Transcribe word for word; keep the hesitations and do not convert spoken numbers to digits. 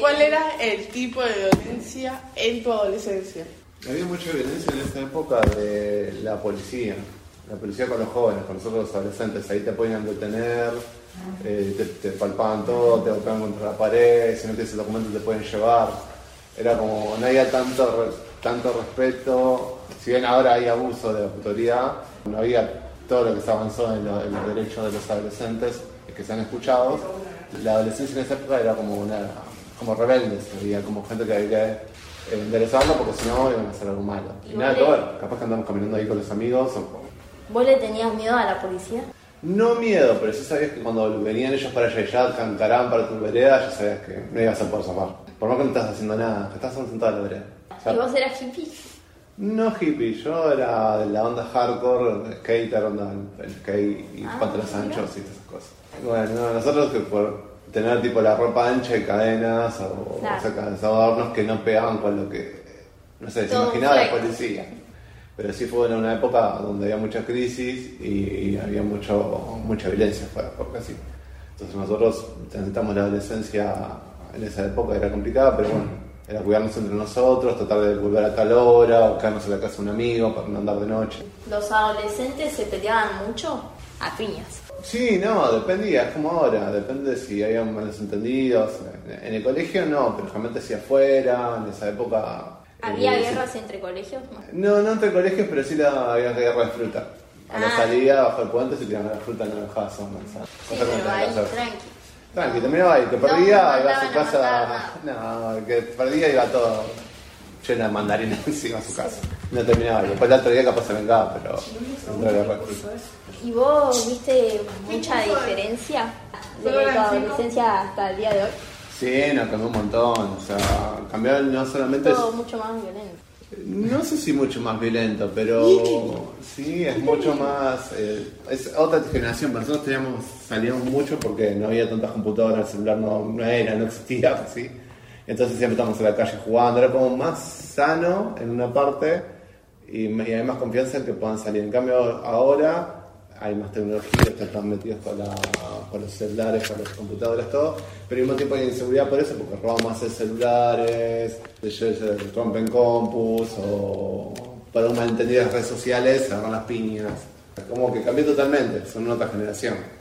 ¿Cuál era el tipo de violencia en tu adolescencia? Había mucha violencia en esa época de la policía. La policía con los jóvenes, con nosotros los adolescentes. Ahí te podían detener, eh, te, te palpaban todo, te golpeaban contra la pared, si no tienes el documento te pueden llevar. Era como, no había tanto, tanto respeto. Si bien ahora hay abuso de autoridad, no había todo lo que se avanzó en, lo, en los derechos de los adolescentes que sean escuchados. La adolescencia en esa época era como una como rebeldes, había como gente que había que eh, enderezarlo porque si no iban a hacer algo malo. Y, y nada que ver, capaz que andamos caminando ahí con los amigos. O... ¿Vos le tenías miedo a la policía? No miedo, pero sí sabías que cuando venían ellos para allá y ya cantarán para tu vereda, ya sabías que no ibas a poder zafar. Por más que no estás haciendo nada, que estás sentado en la vereda. O sea, ¿y vos eras hippie? No hippie, yo era de la onda hardcore, skater, onda el skate y ah, pantalones anchos y esas cosas. Bueno, nosotros que por tener tipo la ropa ancha y cadenas o, claro. o sea, adornos que no pegaban con lo que, no sé, se imaginaba la policía. Pero sí fue en una época donde había mucha crisis y, y había mucho, mucha violencia fuera, porque así. Entonces nosotros transitamos la adolescencia en esa época, era complicada, pero bueno, era cuidarnos entre nosotros, tratar de volver a tal hora, o quedarnos en la casa de un amigo para no andar de noche. ¿Los adolescentes se peleaban mucho? A piñas. Sí, no, dependía, es como ahora, depende de si había malos entendidos. En el colegio no, pero realmente si afuera, en esa época... ¿Había eh, guerras sí. entre colegios? No, no entre colegios, pero sí la, había guerra de fruta. A ah. la salida, bajo el puente, se tiraban la fruta naranjadas o manzanas. Sí, pero ahí, tranqui. Tranqui, terminaba ahí, que perdía, no, iba a su casa... No, el que perdía iba todo lleno de mandarina encima a su casa. No terminaba ahí, después el otro día capaz se vengaba, pero... No guerra de fruta. ¿Y vos viste mucha diferencia de tu adolescencia hasta el día de hoy? Sí, nos cambió un montón, o sea, cambió no solamente... Todo es... mucho más violento. No sé si mucho más violento, pero sí, es mucho más... Eh, es otra generación, nosotros teníamos, salíamos mucho porque no había tantas computadoras, el celular no, no era, no existía, así. Entonces siempre estábamos en la calle jugando, era como más sano en una parte y, y hay más confianza en que puedan salir. En cambio ahora... hay más tecnología, están metidos con, la, con los celulares, con las computadoras, todo, pero al mismo tiempo hay inseguridad por eso, porque roban más celulares, se rompen compus, o para un malentendido en redes sociales se agarran las piñas. Como que cambió totalmente, son otra generación.